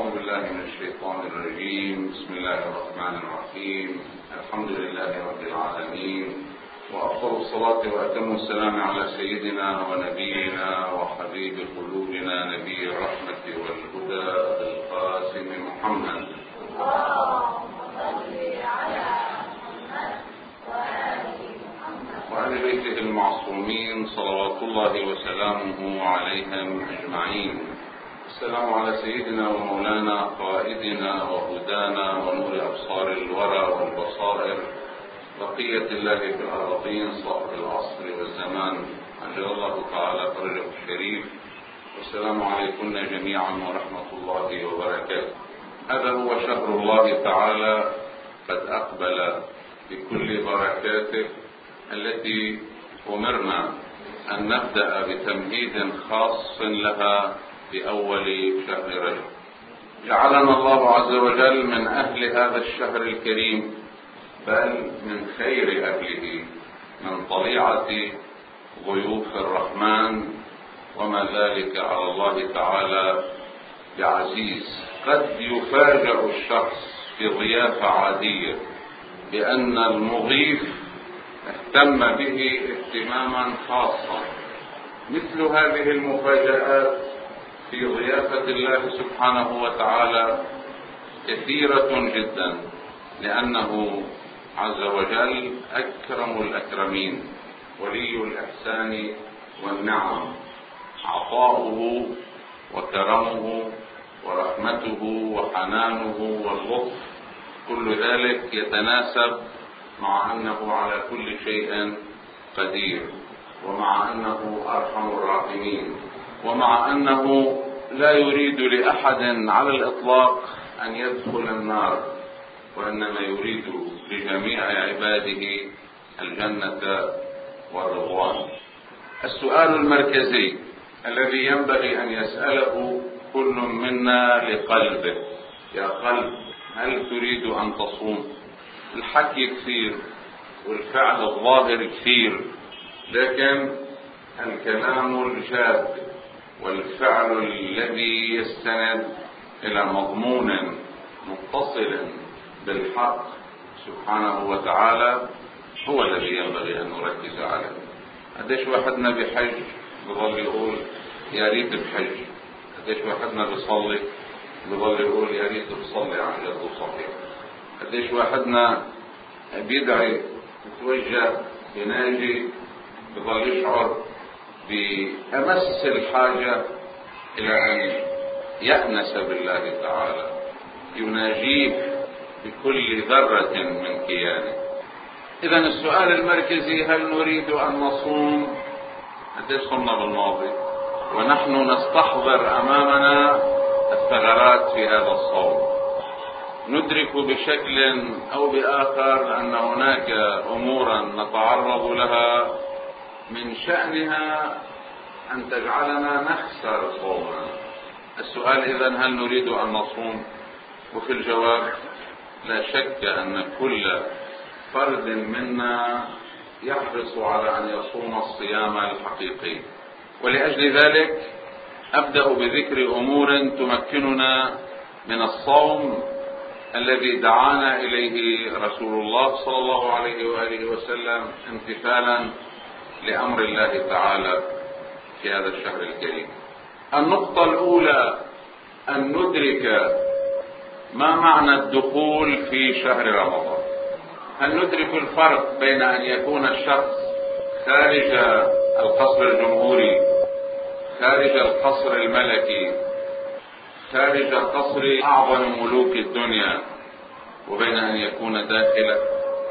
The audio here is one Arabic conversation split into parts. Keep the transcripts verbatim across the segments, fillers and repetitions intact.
أعوذ بالله من الشيطان الرجيم. بسم الله الرحمن الرحيم. الحمد لله رب العالمين، وأفضل الصلاة وأتم السلام على سيدنا ونبينا وحبيب قلوبنا نبي الرحمة والهدى القاسم محمد. وعلى بيته المعصومين صلوات الله وسلامه عليهم أجمعين. السلام على سيدنا ومولانا قائدنا وهدانا ونور أبصار الورى والبصائر، بقية الله في الأراضين صاحب العصر والزمان، أجل الله تعالى فرجه الشريف. والسلام عليكم جميعا ورحمة الله وبركاته. هذا هو شهر الله تعالى قد أقبل بكل بركاته التي أمرنا أن نبدأ بتمهيد خاص لها بأول شهر رجب. جعلنا الله عز وجل من أهل هذا الشهر الكريم، بل من خير أهله، من طليعة ضيوف الرحمن، وما ذلك على الله تعالى بعزيز. قد يفاجأ الشخص في ضيافة عادية بأن المضيف اهتم به اهتماما خاصا. مثل هذه المفاجآت في ضيافة الله سبحانه وتعالى كثيرة جدا، لأنه عز وجل أكرم الأكرمين، ولي الإحسان والنعم، عطاؤه وكرمه ورحمته وحنانه واللطف، كل ذلك يتناسب مع أنه على كل شيء قدير، ومع أنه أرحم الراحمين، ومع أنه لا يريد لأحد على الإطلاق أن يدخل النار، وإنما يريد لجميع عباده الجنة والرضوان. السؤال المركزي الذي ينبغي أن يسأله كل منا لقلبه: يا قلب، هل تريد أن تصوم؟ الحكي كثير والفعل الظاهر كثير، لكن الكلام الجاد والفعل الذي يستند إلى مضمون متصل بالحق سبحانه وتعالى هو الذي ينبغي أن نركز عليه. قديش واحدنا بحج بظل يقول يا ريت بحج، قديش واحدنا بيصلي بظل يقول يا ريت بصلي عن جد وصحيح، قديش واحدنا بيدعي يتوجه بناجي بظل يشعر بأمس الحاجة إلى أن يأنس بالله تعالى، يناجيه بكل ذرة من كيانه. إذن السؤال المركزي: هل نريد أن نصوم؟ قديش صمنا بالماضي ونحن نستحضر أمامنا الثغرات في هذا الصوم؟ ندرك بشكل أو بآخر أن هناك أمورا نتعرض لها من شأنها أن تجعلنا نخسر صومنا. السؤال إذن: هل نريد أن نصوم؟ وفي الجواب لا شك أن كل فرد منا يحرص على أن يصوم الصيام الحقيقي، ولأجل ذلك أبدأ بذكر أمور تمكننا من الصوم الذي دعانا إليه رسول الله صلى الله عليه وآله وسلم امتثالا لأمر الله تعالى في هذا الشهر الكريم. النقطة الأولى أن ندرك ما معنى الدخول في شهر رمضان. هل ندرك الفرق بين أن يكون الشخص خارج القصر الجمهوري، خارج القصر الملكي، خارج قصر أعظم ملوك الدنيا، وبين أن يكون داخله؟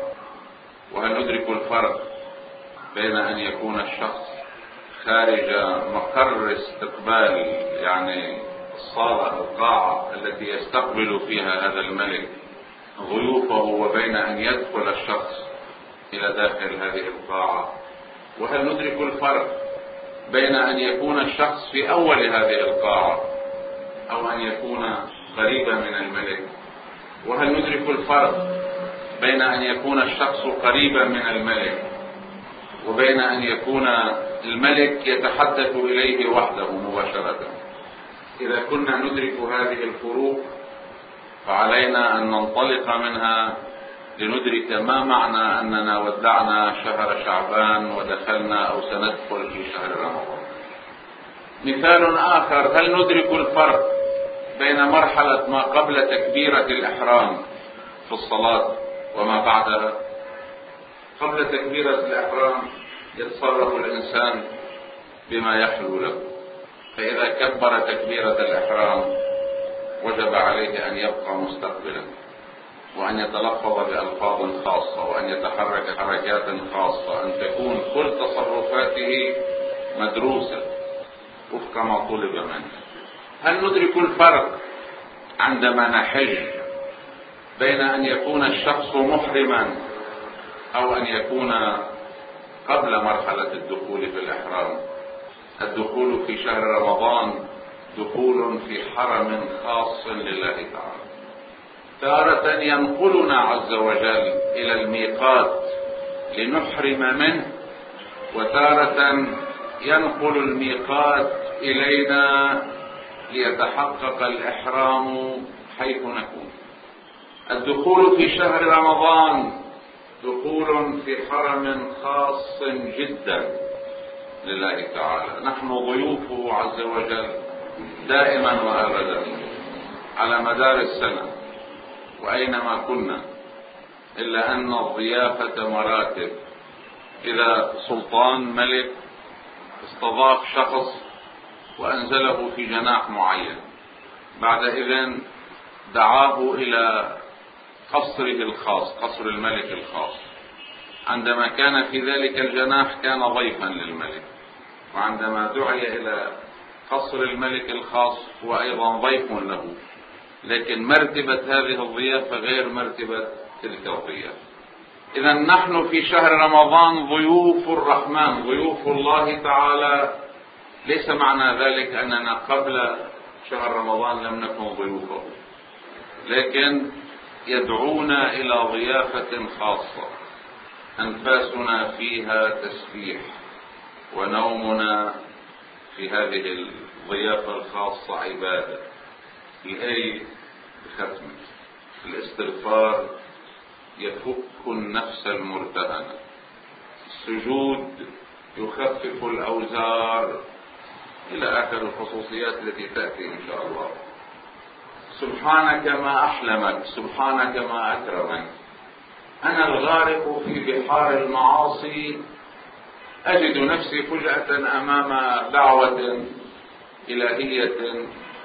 وهل ندرك الفرق بين أن يكون الشخص خارج مقر استقبال، يعني الصالة القاعة التي يستقبل فيها هذا الملك ضيوفه، وبين أن يدخل الشخص إلى داخل هذه القاعة؟ وهل ندرك الفرق بين أن يكون الشخص في أول هذه القاعة أو أن يكون قريبا من الملك؟ وهل ندرك الفرق بين أن يكون الشخص قريبا من الملك وبين أن يكون الملك يتحدث إليه وحده مباشرة؟ إذا كنا ندرك هذه الفروق فعلينا أن ننطلق منها لندرك ما معنى أننا ودعنا شهر شعبان ودخلنا أو سندخل في شهر رمضان. مثال آخر: هل ندرك الفرق بين مرحلة ما قبل تكبيرة الإحرام في الصلاة وما بعدها؟ قبل تكبيرة الإحرام يتصرف الإنسان بما يحلو له، فإذا كبر تكبيرة الإحرام وجب عليه أن يبقى مستقبلا، وأن يتلفظ بألفاظ خاصة، وأن يتحرك حركات خاصة، أن تكون كل تصرفاته مدروسة وفق ما طلب منه. هل ندرك الفرق عندما نحج بين أن يكون الشخص محرما أو أن يكون قبل مرحلة الدخول في الإحرام؟ الدخول في شهر رمضان دخول في حرم خاص لله تعالى، تارة ينقلنا عز وجل إلى الميقات لنحرم منه، وتارة ينقل الميقات إلينا ليتحقق الإحرام حيث نكون. الدخول في شهر رمضان دخول في حرم خاص جدا لله تعالى، نحن ضيوفه عز وجل دائما وأبدا على مدار السنة وأينما كنا، إلا أن الضيافة مراتب. إذا سلطان ملك استضاف شخص وأنزله في جناح معين، بعد إذن دعاه إلى قصره الخاص، قصر الملك الخاص. عندما كان في ذلك الجناح كان ضيفا للملك، وعندما دعي إلى قصر الملك الخاص هو أيضا ضيف له، لكن مرتبة هذه الضيافة غير مرتبة تلك الضيافة. إذا نحن في شهر رمضان ضيوف الرحمن، ضيوف الله تعالى. ليس معنى ذلك أننا قبل شهر رمضان لم نكن ضيوفه، لكن يدعونا إلى ضيافة خاصة أنفاسنا فيها تسبيح، ونومنا في هذه الضيافة الخاصة عبادة. الآية بختمة: الاستغفار يفك النفس المرتهنة، السجود يخفف الأوزار، إلى آخر الخصوصيات التي تأتي إن شاء الله. سبحانك ما أحلمك، سبحانك ما أكرمك. أنا الغارق في بحار المعاصي أجد نفسي فجأة أمام دعوة إلهية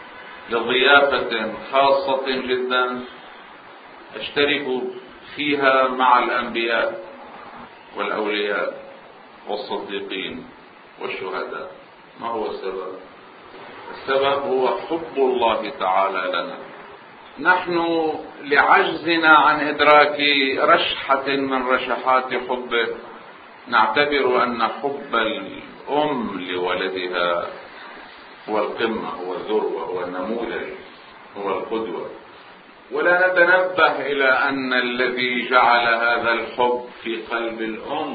لضيافة خاصة جدا أشترك فيها مع الأنبياء والأولياء والصديقين والشهداء. ما هو السبب؟ السبب هو حب الله تعالى لنا. نحن لعجزنا عن إدراك رشحة من رشحات حبه نعتبر أن حب الأم لولدها هو القمة، هو الذروة، هو النموذج، هو القدوة، ولا نتنبه إلى أن الذي جعل هذا الحب في قلب الأم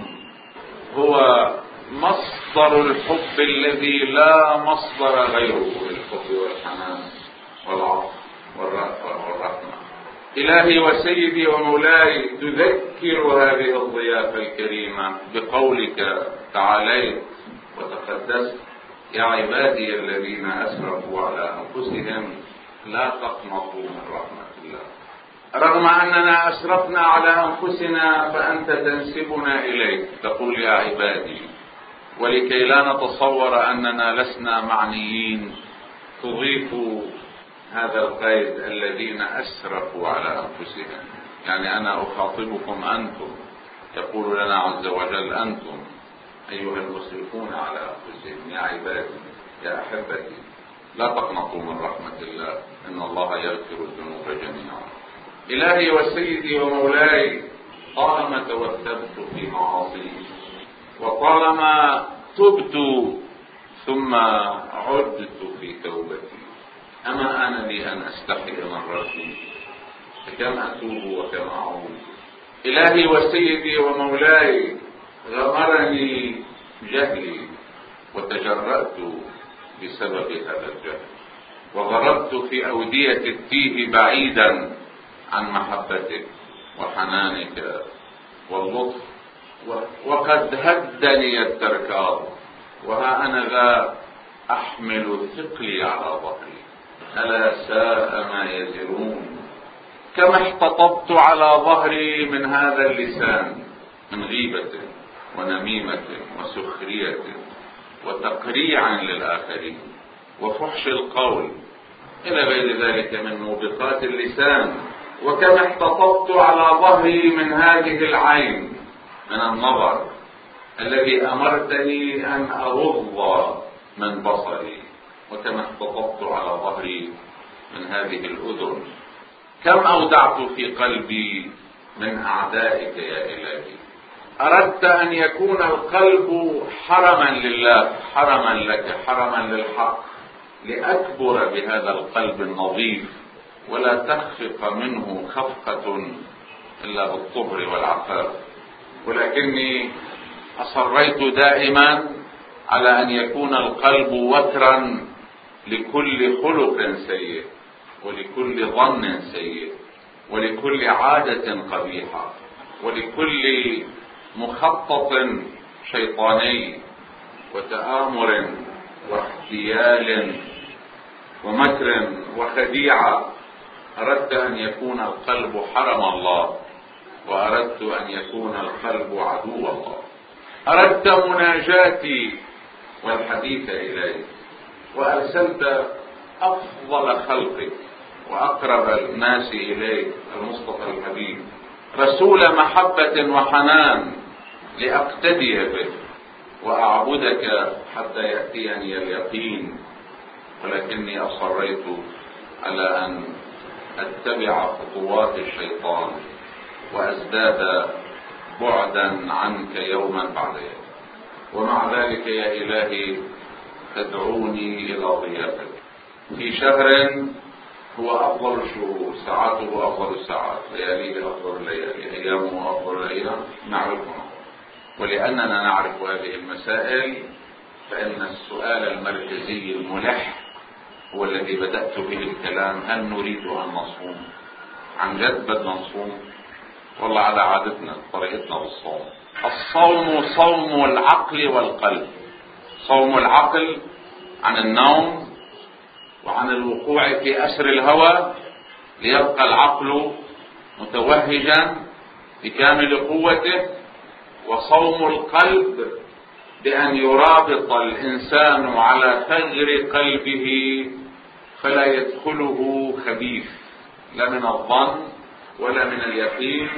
هو مصدر الحب الذي لا مصدر غيره للحب والحنان والعطف والرأفة والرحمة. إلهي وسيدي ومولاي، تذكر هذه الضيافة الكريمة بقولك تعاليت وتقدست: يا عبادي الذين أسرفوا على أنفسهم لا تقنطوا من رحمة الله. رغم أننا أسرفنا على أنفسنا فأنت تنسبنا إليك، تقول يا عبادي، ولكي لا نتصور أننا لسنا معنيين تضيف هذا القيد: الذين أسرفوا على أنفسهم، يعني أنا أخاطبكم أنتم، يقول لنا عز وجل: أنتم أيها المسرفون على أنفسهم، يا عبادي، يا أحبتي، لا تقنطوا من رحمة الله، إن الله يغفر الذنوب جميعا. إلهي وسيدي ومولاي، طالما توثبت في معاصي، وطالما تبت ثم عدت في توبتي، أما أنا لي أن أستحي من ربي؟ فكم أتوب وكم أعود. إلهي وسيدي ومولاي، غمرني جهلي وتجرأت بسبب هذا الجهل. وغرقت في أودية التيه بعيدا عن محبتك وحنانك واللطف، وقد هدني التركاض، وها أنا ذا أحمل ثقلي على ظهري. ألا ساء ما يزرون. كم احتطبت على ظهري من هذا اللسان، من غيبة ونميمة وسخرية وتقريع للآخرين وفحش القول إلى غير ذلك من موبقات اللسان. وكم احتطبت على ظهري من هذه العين، من النظر الذي أمرتني أن أغض من بصري. وكم احتطبت على ظهري من هذه الأذن. كم أودعت في قلبي من أعدائك يا إلهي. أردت أن يكون القلب حرما لله، حرما لك، حرما للحق، لأكبر بهذا القلب النظيف ولا تخفق منه خفقة إلا بالطهر والعفاف. ولكني أصريت دائما على أن يكون القلب وترا لكل خلق سيء، ولكل ظن سيء، ولكل عادة قبيحة، ولكل مخطط شيطاني وتآمر واحتيال ومكر وخديعة. أردت أن يكون القلب حرم الله، وأردت أن يكون القلب عدو الله. أردت مناجاتي والحديث إليك، وأرسلت أفضل خلقك وأقرب الناس إليك المصطفى الحبيب، رسول محبة وحنان، لأقتدي به وأعبدك حتى يأتيني اليقين. ولكني أصريت على أن أتبع خطوات الشيطان وأزداد بعدا عنك يوما بعد يوم. ومع ذلك يا إلهي تدعوني إلى ضيافك في شهر هو أفضل الشهور، ساعاته أفضل الساعات، لياليه أفضل الليالي، أيامه أفضل الأيام، نعرفها. ولأننا نعرف هذه المسائل فإن السؤال المركزي الملح هو الذي بدأت به الكلام: هل نريد أن نصوم؟ عن جد بدنا نصوم؟ والله على عادتنا طريقتنا بالصوم. الصوم صوم العقل والقلب. صوم العقل عن النوم وعن الوقوع في أسر الهوى ليبقى العقل متوهجا بكامل قوته، وصوم القلب بأن يرابط الإنسان على ثغر قلبه فلا يدخله خبيث، لا من الظن ولا من اليقين،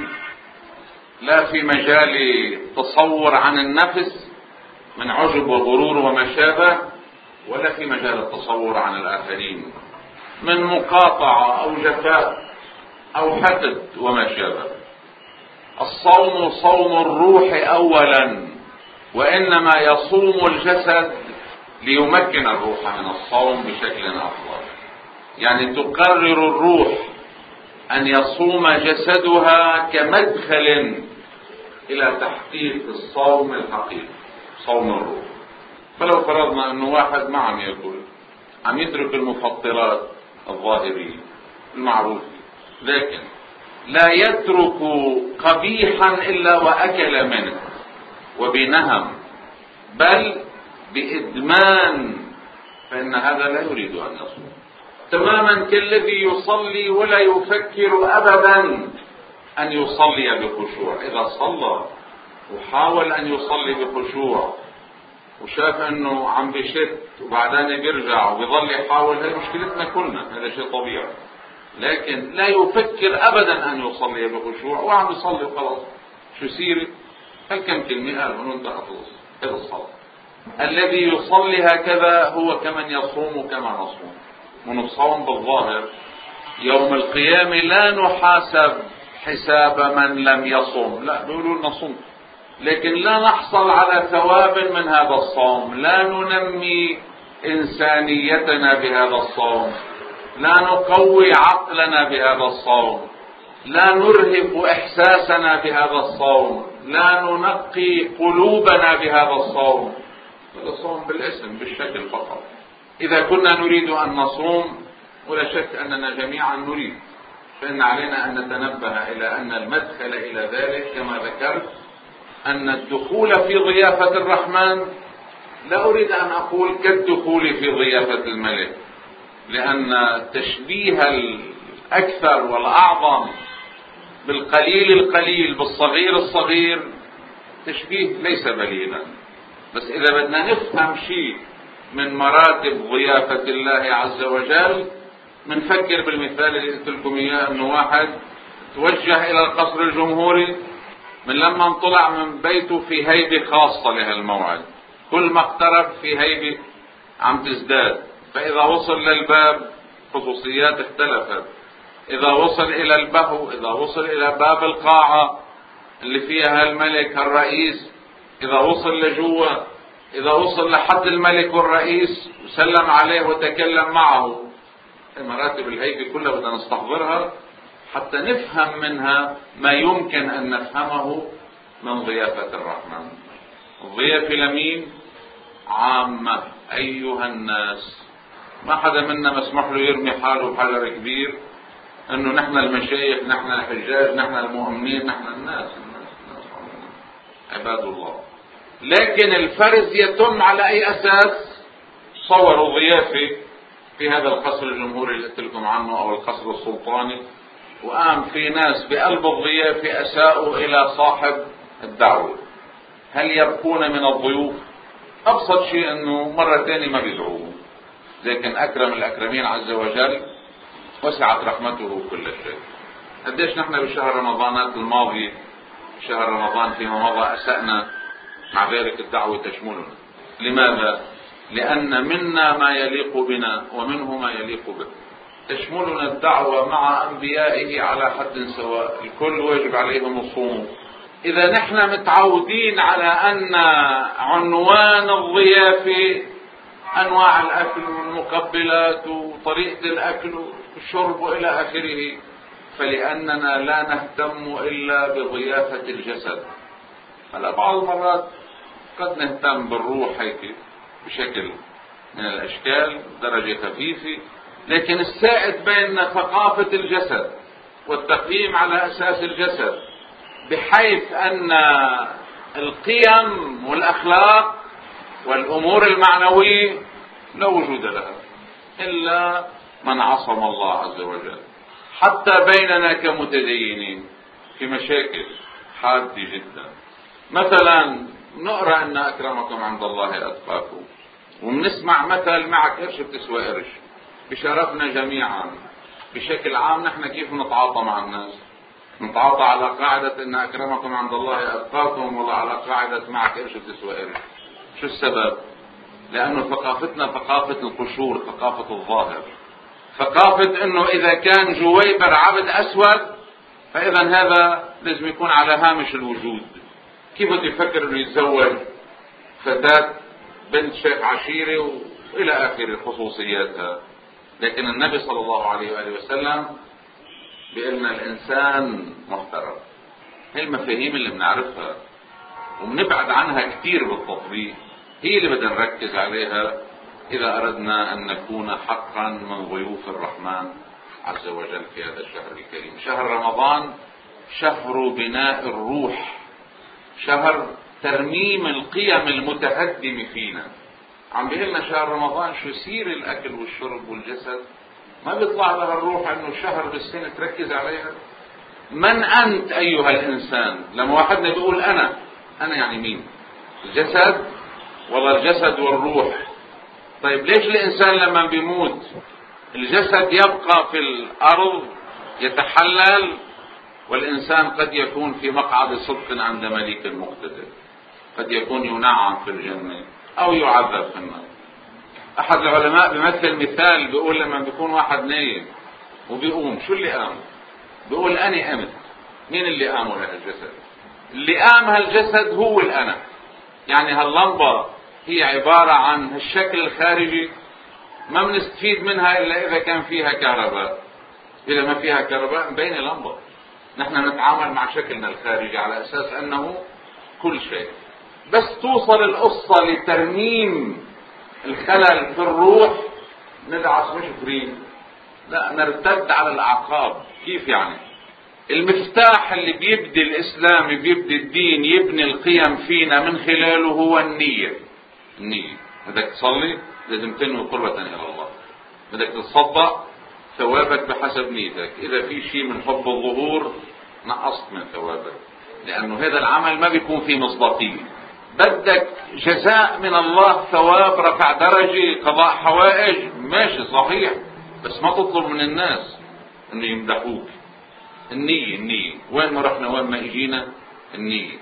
لا في مجال تصور عن النفس من عجب وغرور وما شابه، ولا في مجال التصور عن الآخرين من مقاطعة أو جفاء أو حقد وما شابه. الصوم صوم الروح أولا، وإنما يصوم الجسد ليمكن الروح من الصوم بشكل أفضل. يعني تقرر الروح أن يصوم جسدها كمدخل إلى تحقيق الصوم الحقيقي، صوم الروح. فلو فرضنا أنه واحد ما عم يأكل، عم يترك المفطرات الظاهرية المعروفة، لكن لا يترك قبيحا إلا وأكل منه وبنهم بل بإدمان، فإن هذا لا يريد أن يصوم. تماما كالذي يصلي ولا يفكر أبدا أن يصلي بخشوع. إذا صلى وحاول أن يصلي بخشوع وشاف أنه عم بشت وبعدين بيرجع وبيظل يحاول، هذه مشكلتنا كلنا، هذا شيء طبيعي. لكن لا يفكر أبدا أن يصلي بخشوع وعم يصلي وخلاص، شو سيري؟ هل كم كلمة قال وانتهى خلاص، هذا الصلاة. الذي يصلي هكذا هو كمن يصوم كما نصوم. من الصوم بالظاهر يوم القيامة لا نحاسب حساب من لم يصوم، لا بيقولوا لنا صوم، لكن لا نحصل على ثواب من هذا الصوم، لا ننمي إنسانيتنا بهذا الصوم، لا نقوي عقلنا بهذا الصوم، لا نرهف إحساسنا بهذا الصوم، لا ننقي قلوبنا بهذا الصوم. هذا صوم بالاسم بالشكل فقط. إذا كنا نريد أن نصوم، ولا شك أننا جميعا نريد، فإن علينا أن نتنبه إلى أن المدخل إلى ذلك كما ذكرت أن الدخول في ضيافة الرحمن، لا أريد أن أقول كالدخول في ضيافة الملك، لأن التشبيه الأكثر والأعظم بالقليل القليل بالصغير الصغير تشبيه ليس بليغا. بس إذا بدنا نفهم شيء من مراتب ضيافة الله عز وجل، منفكر بالمثال اللي قلت لكم إياه، أنه واحد توجه إلى القصر الجمهوري، من لما انطلع من بيته في هيبة خاصة لهالموعد، كل ما اقترب في هيبة عم تزداد، فإذا وصل للباب خصوصيات اختلفت، إذا وصل إلى البهو، إذا وصل إلى باب القاعة اللي فيها الملك الرئيس، إذا وصل لجوا، إذا وصل لحد الملك والرئيس وسلم عليه وتكلم معه. مراتب الهيبة كلها بدنا نستحضرها حتى نفهم منها ما يمكن أن نفهمه من ضيافة الرحمن. الضيافة لمين؟ عامة، أيها الناس. ما حدا منا مسمح له يرمي حاله بحجر كبير أنه نحن المشايخ، نحن الحجاج، نحن المؤمنين، نحن الناس, الناس, الناس عباد الله. لكن الفرز يتم على أي أساس؟ صوروا ضيافة في هذا القصر الجمهوري اللي قلت لكم عنه أو القصر السلطاني، وقام في ناس بقلب الضيافة أساءوا إلى صاحب الدعوة. هل يبقون من الضيوف؟ أبسط شيء أنه مرة ثانية ما بيدعوه، لكن أكرم الأكرمين عز وجل وسعت رحمته كل شيء. قديش نحن بشهر رمضانات الماضي، شهر رمضان فيما مضى، أسأنا، مع ذلك الدعوة تشملنا. لماذا؟ لأن منا ما يليق بنا ومنه ما يليق به. تشملنا الدعوة مع أنبيائه على حد سواء، الكل واجب عليهم الصوم. إذا نحن متعودين على أن عنوان الضيافة أنواع الأكل والمقبلات وطريقة الأكل والشرب وإلى آخره، فلأننا لا نهتم إلا بضيافة الجسد. هلا بعض المرات قد نهتم بالروح هيك بشكل من الأشكال درجة خفيفة، لكن السائد بين ثقافة الجسد والتقييم على أساس الجسد، بحيث أن القيم والأخلاق والأمور المعنوية لا وجود لها إلا من عصم الله عز وجل. حتى بيننا كمتدينين في مشاكل حادة جدا. مثلا نقرأ أن أكرمكم عند الله أتقاكم، وبنسمع مثل معك قرش بتسوى قرش. بشرفنا جميعا بشكل عام نحن كيف نتعاطى مع الناس؟ نتعاطى على قاعدة أن أكرمكم عند الله أتقاكم، ولا على قاعدة معك قرش بتسوى قرش؟ شو السبب؟ لأنه ثقافتنا ثقافة القشور، ثقافة الظاهر، ثقافة أنه إذا كان جويبر عبد أسود فإذا هذا لازم يكون على هامش الوجود. كيف بده يفكر أنه يتزوج فتاة بنت شيخ عشيرة وإلى آخر خصوصياتها؟ لكن النبي صلى الله عليه وآله وسلم بأن الإنسان محترم. هي المفاهيم اللي بنعرفها وبنبعد عنها كثير بالتطبيق، هي اللي بدنا نركز عليها إذا أردنا أن نكون حقا من ضيوف الرحمن عز وجل في هذا الشهر الكريم. شهر رمضان شهر بناء الروح، شهر ترميم القيم المتهدمة فينا. عم بيقلنا شهر رمضان شو يصير الأكل والشرب والجسد، ما بيطلع لها الروح أنه شهر بالسنة تركز عليها. من أنت أيها الإنسان؟ لما واحدنا بيقول أنا، أنا يعني مين؟ الجسد ولا الجسد والروح؟ طيب ليش الإنسان لما بيموت الجسد يبقى في الأرض يتحلل، والإنسان قد يكون في مقعد صدق عند مليك مقتدر، قد يكون ينعم في الجنة أو يعذب في النار. أحد العلماء بمثل مثال بيقول لما بيكون واحد نايم وبيقوم، شو اللي قام؟ بيقول أنا قمت. مين اللي قامه لهالجسد؟ اللي قام هالجسد هو الأنا. يعني هاللمبة هي عبارة عن هالشكل الخارجي، ما بنستفيد منها إلا إذا كان فيها كهرباء. إذا ما فيها كهرباء مبينة لمبة. نحن نتعامل مع شكلنا الخارجي على أساس أنه كل شيء. بس توصل القصة لترميم الخلل في الروح ندعس مش فري، لا نرتد على الأعقاب. كيف يعني؟ المفتاح اللي بيبدي الإسلام، بيبدي الدين، يبني القيم فينا من خلاله هو النية. النية بدك تصلي لازم تنوي قربة إلى الله، بدك تتصدق ثوابك بحسب نيتك، إذا في شيء من حب الظهور نقصت من ثوابك، لأنه هذا العمل ما بيكون فيه مصداقية. بدك جزاء من الله، ثواب، رفع درجة، قضاء حوائج، ماشي صحيح، بس ما تطلب من الناس انه يمدحوك. النية النية وين ما رحنا وين ما اجينا النية.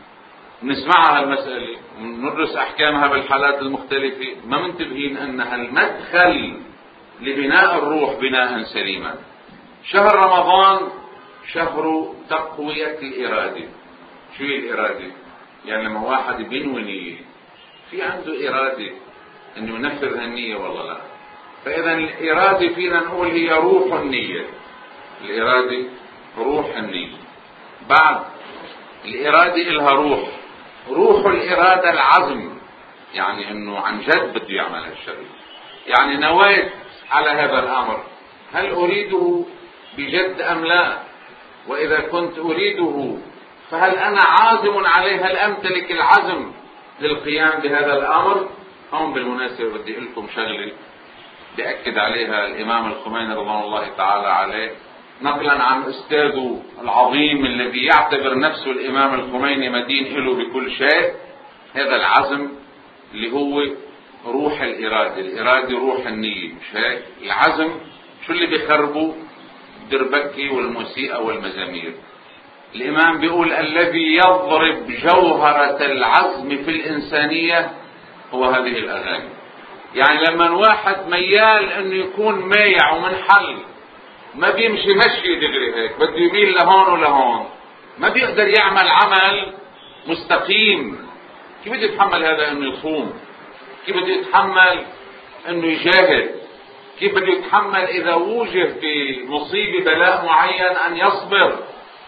نسمعها المسألة وندرس احكامها بالحالات المختلفة، ما منتبهين انها المدخل لبناء الروح بناء سليما. شهر رمضان شهر تقوية الإرادة. شو هي الإرادة؟ يعني لما واحد بينوي نية في عنده إرادة انه ينفذ هالنية والله لا. فإذا الإرادة فينا نقول هي روح النية. الإرادة روح النية. بعد الإرادة إلها روح، روح الإرادة العزم، يعني انه عن جد بده يعمل هالشيء، يعني نويت على هذا الأمر، هل أريده بجد أم لا؟ وإذا كنت أريده فهل أنا عازم عليه؟ هل أمتلك العزم للقيام بهذا الأمر؟ هم بالمناسبة بدي أقول لكم شغلة بأكد عليها الإمام الخميني رضوان الله تعالى عليه، نقلا عن أستاذه العظيم الذي يعتبر نفسه الإمام الخميني مدين له بكل شيء. هذا العزم اللي هو روح الإرادة. الإرادة روح النية، مش هيك؟ العزم شو اللي بيخربوا؟ الدربكة والموسيقى والمزامير. الإمام بيقول الذي يضرب جوهرة العزم في الإنسانية هو هذه الأغاني. يعني لما واحد ميال انه يكون مايع ومنحل، ما بيمشي مشي دغري هيك، بده يميل لهون ولهون، ما بيقدر يعمل عمل مستقيم. كيف بده يتحمل هذا انه يصوم؟ كيف بده يتحمل انه يجاهد؟ كيف بده يتحمل اذا وجه بمصيبة بلاء معين ان يصبر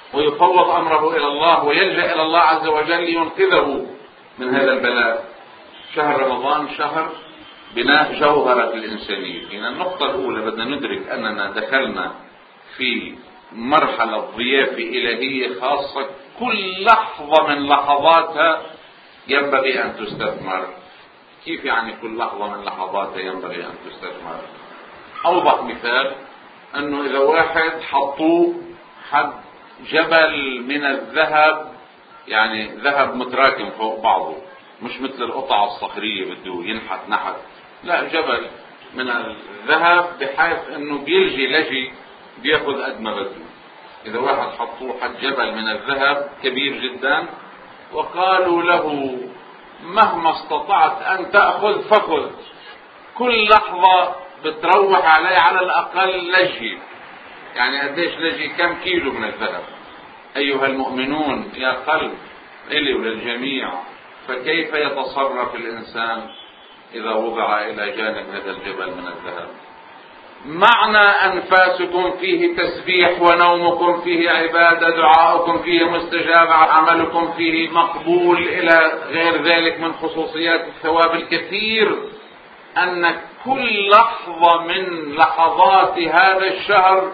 ويفوض امره الى الله ويلجأ الى الله عز وجل لينقذه من هذا البلاء؟ شهر رمضان شهر بناء جوهرة الإنسانية. يعني النقطة الأولى بدنا ندرك أننا دخلنا في مرحلة ضيافة إلهية خاصة، كل لحظة من لحظاتها ينبغي أن تستثمر. كيف يعني كل لحظة من لحظاتها ينبغي أن تستثمر؟ أوضح مثال أنه إذا واحد حطوه حد جبل من الذهب، يعني ذهب متراكم فوق بعضه، مش مثل القطع الصخرية بده ينحت نحت، لا، جبل من الذهب بحيث انه بيلجي لجي بياخذ قد ما بده. اذا واحد حطوه حد جبل من الذهب كبير جدا وقالوا له مهما استطعت ان تأخذ فخذ، كل لحظة بتروح عليه على الاقل لجي. يعني قديش لجي؟ كم كيلو من الذهب؟ ايها المؤمنون يا قلب الي وللجميع، فكيف يتصرف الإنسان إذا وضع إلى جانب هذا الجبل من الذهب؟ معنى أنفاسكم فيه تسبيح، ونومكم فيه عبادة، دعاؤكم فيه مستجاب، عملكم فيه مقبول، إلى غير ذلك من خصوصيات الثواب الكثير، أن كل لحظة من لحظات هذا الشهر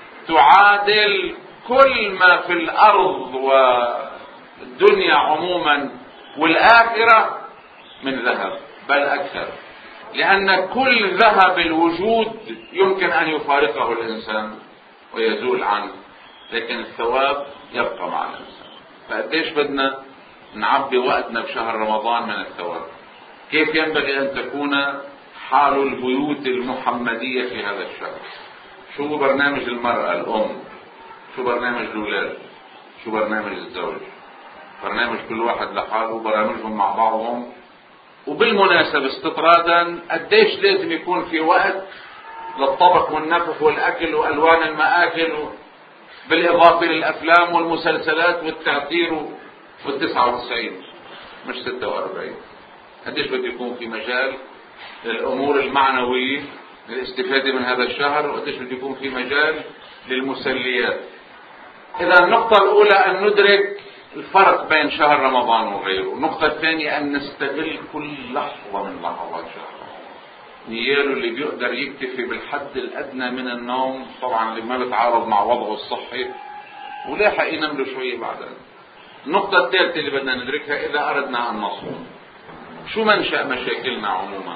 تعادل كل ما في الأرض والدنيا عموما والآخرة من ذهب، بل أكثر، لأن كل ذهب الوجود يمكن أن يفارقه الإنسان ويزول عنه، لكن الثواب يبقى مع الإنسان. فقديش بدنا نعبي وقتنا بشهر رمضان من الثواب؟ كيف ينبغي أن تكون حال البيوت المحمدية في هذا الشهر؟ شو برنامج المرأة الأم؟ شو برنامج الأولاد؟ شو برنامج الزوج؟ برنامج كل واحد لحاله، برامجهم مع بعضهم. وبالمناسبة استطرادا، قديش لازم يكون في وقت للطبخ والنفخ والأكل وألوان المآكل، بالإضافة للأفلام والمسلسلات والتعطير والتسعة وتسعين مش ستة وأربعين. قديش بده يكون في مجال للأمور المعنوية للاستفادة من هذا الشهر، وقديش بده يكون في مجال للمسليات. إذا النقطة الأولى أن ندرك الفرق بين شهر رمضان وغيره. النقطة الثانية أن نستغل كل لحظة من لحظات شهر رمضان. نياله اللي بيقدر يكتفي بالحد الأدنى من النوم، طبعا اللي ما بتعارض مع وضعه الصحي، ولاحق ينام له شوية بعدين. النقطة الثالثة اللي بدنا ندركها، إذا أردنا أن نصوم، شو منشأ مشاكلنا عموما؟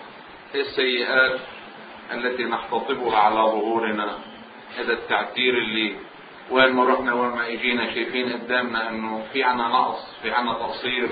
السيئات التي نحتطبها على ظهورنا، هذا التعتير اللي وين ما رحنا وين ما اجينا شايفين قدامنا انه في عنا نقص، في عنا تقصير.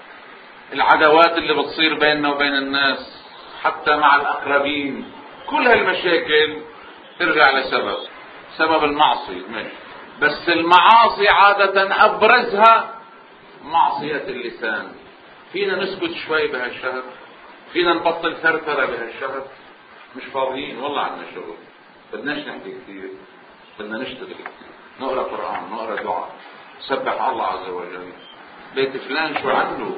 العداوات اللي بتصير بيننا وبين الناس حتى مع الأقربين، كل هالمشاكل ترجع لسبب، سبب المعصية. ماشي، بس المعاصي عادة أبرزها معصية اللسان. فينا نسكت شوي بهالشهر؟ فينا نبطل ثرثرة بهالشهر؟ مش فاضيين والله، عنا شغل، بدناش نحكي كثير، بدنا نشتغل كثير، نقرأ قرآن، نقرأ دعاء، نسبح الله عز وجل. بيت فلان شو عنده،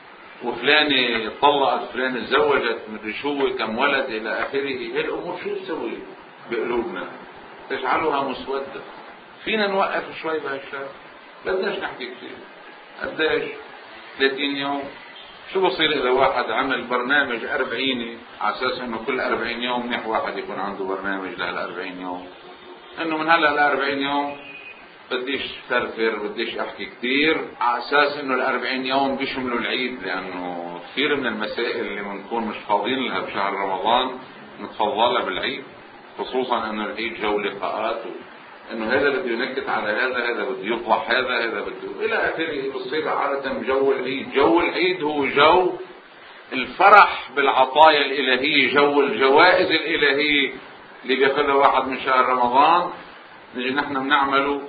وفلانة طلقت، فلانة تزوجت، مدري شو، كم ولد، إلى آخره. هي الأمور شو تسوي بقلوبنا؟ تجعلها مسودة. فينا نوقف شوي بهالشهر؟ بدناش نحكي كثير. قديش؟ ثلاثين يوم. شو بصير إذا واحد عمل برنامج أربعيني على أساس إنه كل أربعين يوم منيح واحد يكون عنده برنامج لهالأربعين يوم، إنه من هلا لأربعين يوم بديش ثرثر، بديش أحكي كثير، على أساس إنه الأربعين يوم بيشملوا العيد، لأنه كثير من المسائل اللي بنكون مش فاضيين لها بشهر رمضان نتفضلها بالعيد، خصوصا إنه العيد جو لقاءات، إنه هذا بده ينكت على هذا، هذا بده يفضح هذا، هذا بده إلى آخره. بصير عادة جو العيد. جو العيد هو جو الفرح بالعطايا الإلهية، جو الجوائز الإلهية اللي بياخذها واحد من شهر رمضان. نجي نحن بنعمله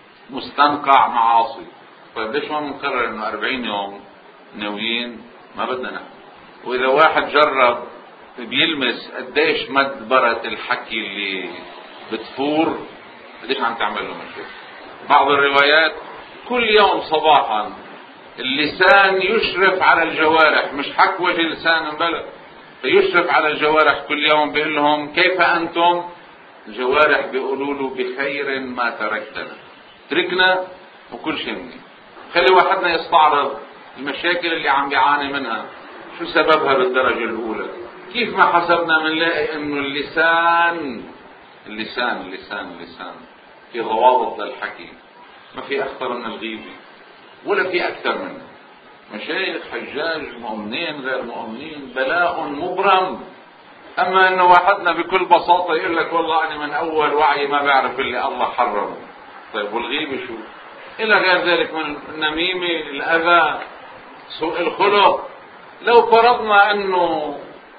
مستنقع معاصي. طيب ليش ما بنقرر إنه أربعين يوم ناويين ما بدنا نحن؟ وإذا واحد جرب بيلمس قديش مدبرة الحكي اللي بتفور، قديش عم تعمل له مشاكل. بعض الروايات كل يوم صباحا اللسان يشرف على الجوارح، مش حك وجه لسان بلد، فيشرف على الجوارح كل يوم، بيقول لهم كيف أنتم؟ الجوارح بيقولوا له بخير ما تركتنا، تركنا وكل شيء مني. خلي واحدنا يستعرض المشاكل اللي عم بيعاني منها، شو سببها بالدرجة الأولى. كيف ما حسبنا بنلاقي إنه اللسان اللسان اللسان اللسان في ضوابط للحكي، ما في أخطر من الغيبة ولا في أكثر منه. مشايخ حجاج مؤمنين غير مؤمنين بلاء مبرم. أما إنه واحدنا بكل بساطة يقول لك والله أنا من أول وعي ما بعرف اللي الله حرمه. طيب والغيبة شو؟ إلى غير ذلك من النميمة، الأذى، سوء الخلق. لو فرضنا أنه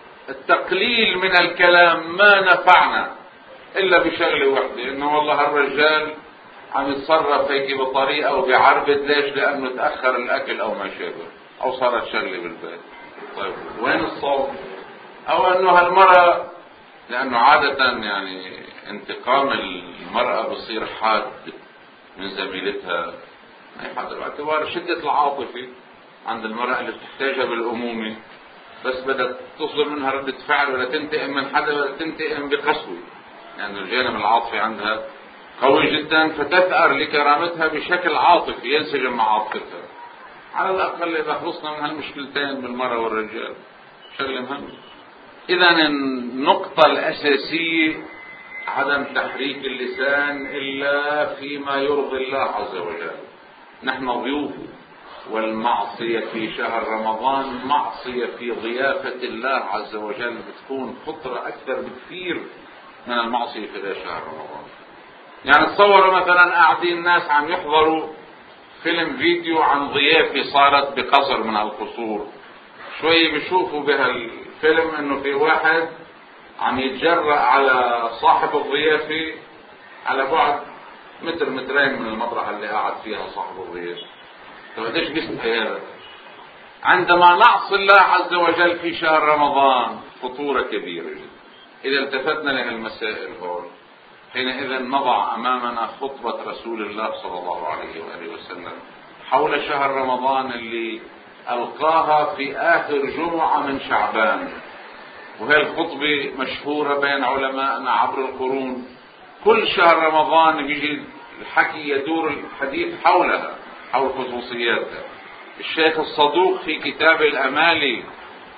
التقليل من الكلام ما نفعنا إلا بشغلة واحدة، إنه والله هالرجال عم يتصرف هيك بطريقة وبيعربد، ليش؟ لأنه تأخر الأكل أو ما شابه، أو صارت شغلة بالبيت. طيب وين الصوم؟ أو أنه هالمرأة، لأنه عادة يعني انتقام المرأة بصير حاد من زميلتها، أي حدا باعتبار شدة العاطفة عند المرأة اللي بتحتاجها بالأمومة، بس بدها تصدر منها ردة فعل ولا تنتقم من حدا، ولا تنتقم بقسوة، يعني الجانب العاطفي عندها قوي جدا، فتثأر لكرامتها بشكل عاطفي ينسجم مع عاطفتها. على الأقل إذا خلصنا من هالمشكلتين بالمرأة والرجال شغلة مهمة. إذا النقطة الأساسية عدم تحريك اللسان إلا فيما يرضي الله عز وجل. نحن ضيوفه، والمعصية في شهر رمضان معصية في ضيافة الله عز وجل بتكون خطرة أكثر بكثير من المعصية في شهر رمضان. يعني تصوروا مثلا قاعدين ناس عم يحضروا فيلم فيديو عن ضيافة صارت بقصر من القصور، شوي بيشوفوا بهالفيلم انه في واحد عم يتجرأ على صاحب الضيافة على بعد متر مترين من المطرح اللي قاعد فيها صاحب الضيافة. طيب قديش بيستحي هذا؟ عندما نعصي الله عز وجل في شهر رمضان خطورة كبيرة جدا. إذا التفتنا لهالمسائل هون، حينئذ نضع أمامنا خطبة رسول الله صلى الله عليه وآله وسلم حول شهر رمضان اللي ألقاها في آخر جمعة من شعبان. وهي الخطبة مشهورة بين علماءنا عبر القرون. كل شهر رمضان بيجي الحكي يدور الحديث حولها، حول خصوصياتها. الشيخ الصدوق في كتاب الأمالي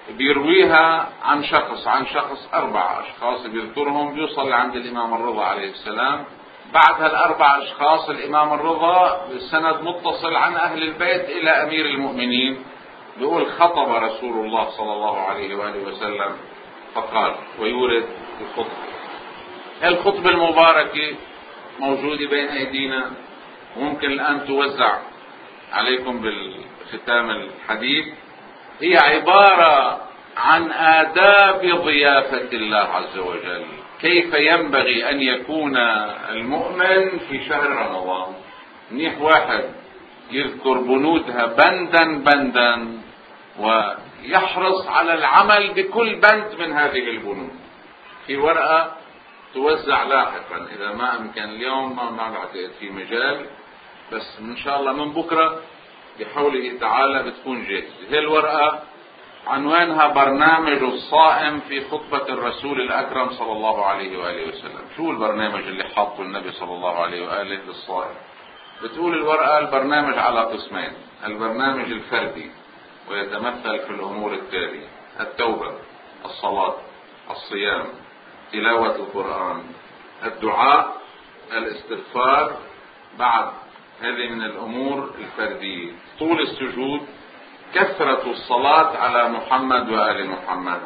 بيرويها عن شخص عن شخص أربع أشخاص بيذكرهم، بيوصل عند الإمام الرضا عليه السلام. بعد هالأربع أشخاص الإمام الرضا بالسند متصل عن أهل البيت إلى أمير المؤمنين، بيقول خطب رسول الله صلى الله عليه وآله وسلم فقال، ويورد الخطبة. الخطبة المباركة موجودة بين أيدينا، وممكن الآن توزع عليكم بالختام الحديث. هي عبارة عن آداب ضيافة الله عز وجل، كيف ينبغي أن يكون المؤمن في شهر رمضان. منيح واحد يذكر بنودها بندا بندا ويحرص على العمل بكل بند من هذه البنود. في ورقة توزع لاحقا إذا ما أمكن اليوم، ما بعتقد في مجال، بس إن شاء الله من بكرة بحوله تعالى بتكون جاهزة. هي الورقة عنوانها برنامج الصائم في خطبة الرسول الأكرم صلى الله عليه وآله وسلم. شو البرنامج اللي حاطه النبي صلى الله عليه وآله للصائم؟ بتقول الورقة البرنامج على قسمين: البرنامج الفردي ويتمثل في الأمور التالية: التوبة، الصلاة، الصيام، تلاوة القرآن، الدعاء، الاستغفار. بعد هذه من الأمور الفردية طول السجود، كثرة الصلاة على محمد وآل محمد،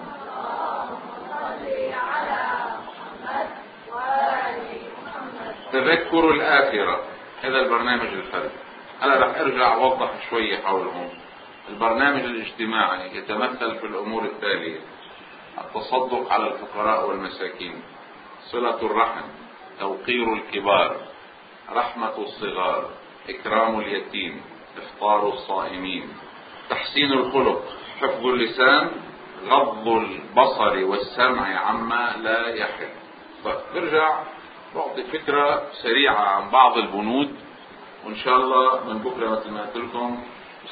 تذكر الآخرة. هذا البرنامج الفردي. أنا رح أرجع أوضح شوية حولهم. البرنامج الاجتماعي يتمثل في الأمور التالية: التصدق على الفقراء والمساكين، صلة الرحم، توقير الكبار، رحمة الصغار، إكرام اليتيم، إفطار الصائمين، تحسين الخلق، حفظ اللسان، غض البصر والسمع عما لا يحل. طيب نرجع بعطي فكرة سريعة عن بعض البنود، وإن شاء الله من بكرة مثل ما قلت لكم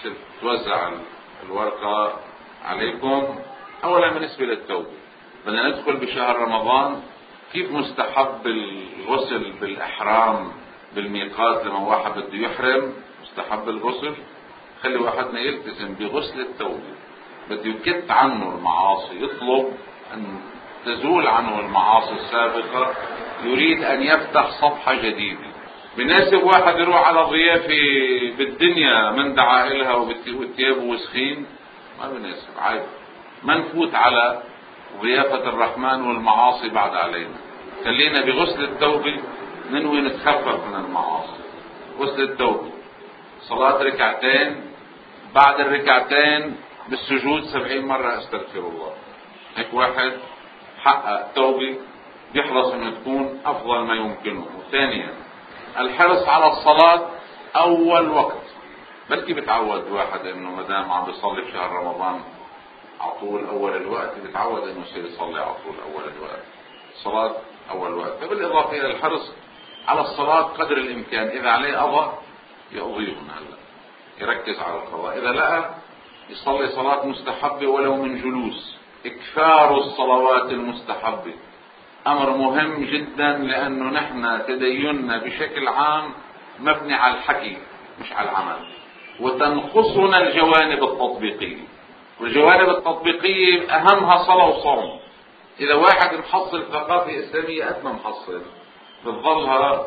توزع الورقة عليكم. أولا بالنسبة للتوبة، بدنا ندخل بشهر رمضان، كيف مستحب الغسل بالإحرام بالميقات لما واحد بده يحرم؟ مستحب الغسل. خلي واحدنا يلتزم بغسل التوبة، بده يكت عنه المعاصي، يطلب أن تزول عنه المعاصي السابقة، يريد أن يفتح صفحة جديدة. بناسب واحد يروح على ضيافة بالدنيا من دعا إلها وثيابه وسخين؟ ما بناسب، عيب. ما نفوت على ضيافة الرحمن والمعاصي بعد علينا. خلينا بغسل التوبة ننوي نتخفف من المعاصي. غسل التوبة، صلاة ركعتين، بعد الركعتين بالسجود سبعين مرة استغفر الله. هيك واحد حقق توبة، بيحرص انه تكون افضل ما يمكنه. وثانيا الحرص على الصلاة اول وقت. بلكي بتعود واحد انه مدام عم بيصلي في شهر رمضان على طول اول الوقت، بتعود انه يصير يصلي على طول اول الوقت. الصلاة اول وقت. بالاضافة الى الحرص على الصلاة قدر الامكان، اذا عليه قضاء يقضيهم هلا، يركز على القضاء. اذا لقى يصلي صلاة مستحبة ولو من جلوس. اكثار الصلوات المستحبة امر مهم جدا، لانه نحن تديننا بشكل عام مبني على الحكي مش على العمل، وتنقصنا الجوانب التطبيقية، والجوانب التطبيقية اهمها صلاة وصوم. اذا واحد محصل ثقافة اسلامية قد ما محصل، بتظلها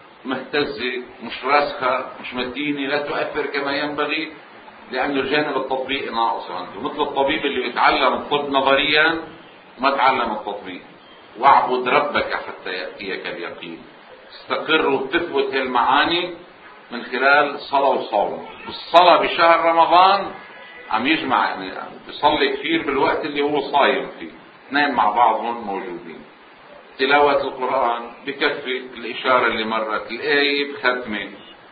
مهتزة، مش راسخة، مش متينة، لا تؤثر كما ينبغي، لأن الجانب التطبيقي ناقص عنده. مثل الطبيب اللي يتعلم الطب نظريا وما تعلم التطبيق. واعبد ربك حتى يأتيك اليقين. استقر وتثبت المعاني من خلال صلاة وصوم. الصلاة بشهر رمضان عم يجمع، يعني بيصلي كثير بالوقت اللي هو صايم فيه، اثنين مع بعضهم موجودين. تلاوة القرآن بكفي، الإشارة اللي مرت، الآية بختمة.